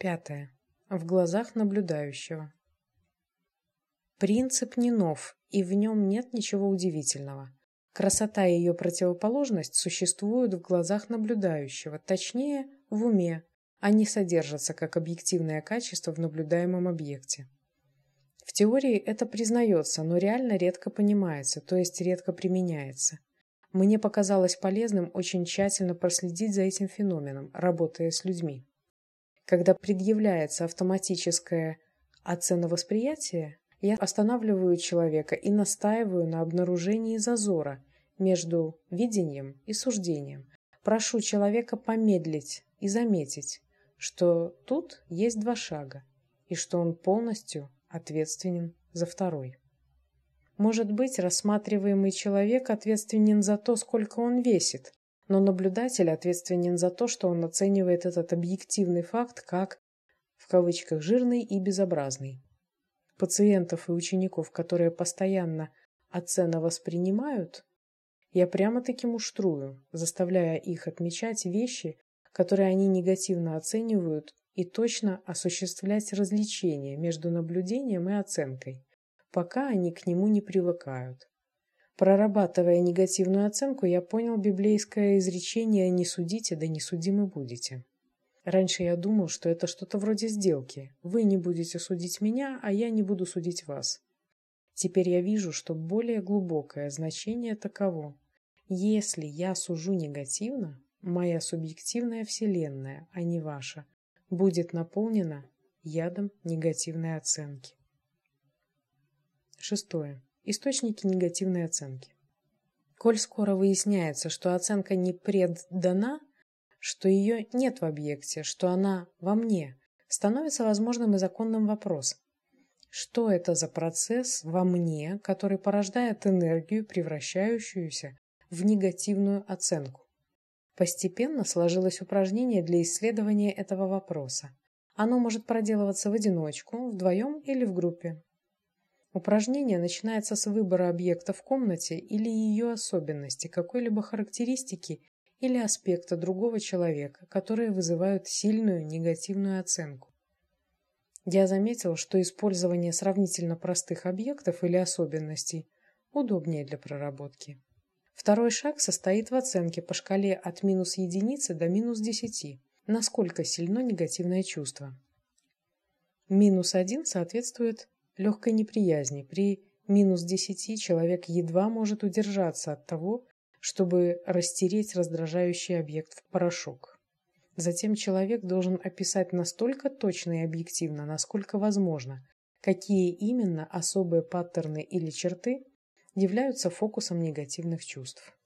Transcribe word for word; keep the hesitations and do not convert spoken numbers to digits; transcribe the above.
Пятое. В глазах наблюдающего. Принцип не нов, и в нем нет ничего удивительного. Красота и ее противоположность существуют в глазах наблюдающего, точнее, в уме. Они содержатся как объективное качество в наблюдаемом объекте. В теории это признается, но реально редко понимается, то есть редко применяется. Мне показалось полезным очень тщательно проследить за этим феноменом, работая с людьми. Когда предъявляется автоматическое оценовосприятие, я останавливаю человека и настаиваю на обнаружении зазора между видением и суждением. Прошу человека помедлить и заметить, что тут есть два шага, и что он полностью ответственен за второй. Может быть, рассматриваемый человек ответственен за то, сколько он весит, но наблюдатель ответственен за то, что он оценивает этот объективный факт как, в кавычках, жирный и безобразный. Пациентов и учеников, которые постоянно оценовоспринимают, я прямо-таки муштрую, заставляя их отмечать вещи, которые они негативно оценивают, и точно осуществлять различия между наблюдением и оценкой, пока они к нему не привыкают. Прорабатывая негативную оценку, я понял библейское изречение «не судите, да не судимы будете». Раньше я думал, что это что-то вроде сделки. Вы не будете судить меня, а я не буду судить вас. Теперь я вижу, что более глубокое значение таково. Если я сужу негативно, моя субъективная вселенная, а не ваша, будет наполнена ядом негативной оценки. Шестое. Источники негативной оценки. Коль скоро выясняется, что оценка не преддана, что ее нет в объекте, что она во мне, становится возможным и законным вопрос. Что это за процесс во мне, который порождает энергию, превращающуюся в негативную оценку? Постепенно сложилось упражнение для исследования этого вопроса. Оно может проделываться в одиночку, вдвоем или в группе. Упражнение начинается с выбора объекта в комнате или ее особенности, какой-либо характеристики или аспекта другого человека, которые вызывают сильную негативную оценку. Я заметил, что использование сравнительно простых объектов или особенностей удобнее для проработки. Второй шаг состоит в оценке по шкале от минус единицы до минус десяти, насколько сильно негативное чувство. Минус один соответствует легкой неприязни. При минус десяти человек едва может удержаться от того, чтобы растереть раздражающий объект в порошок. Затем человек должен описать настолько точно и объективно, насколько возможно, какие именно особые паттерны или черты являются фокусом негативных чувств.